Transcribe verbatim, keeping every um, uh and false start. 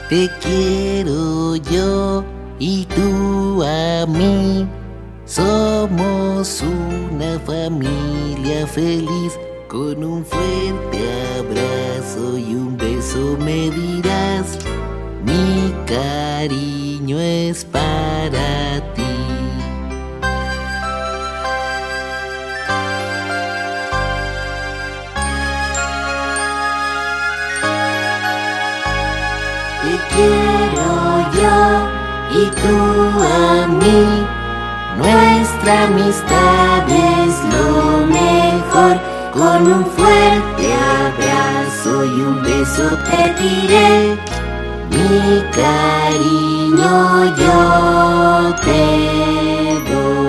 Te quiero yo y tú a mí. Somos una familia feliz. Con un fuerte abrazo y un beso me dirás: mi cariño es para ti. Te quiero yo y tú a mí. Nuestra amistad es lo mejor. Con un fuerte abrazo y un beso te diré: mi cariño yo te doy.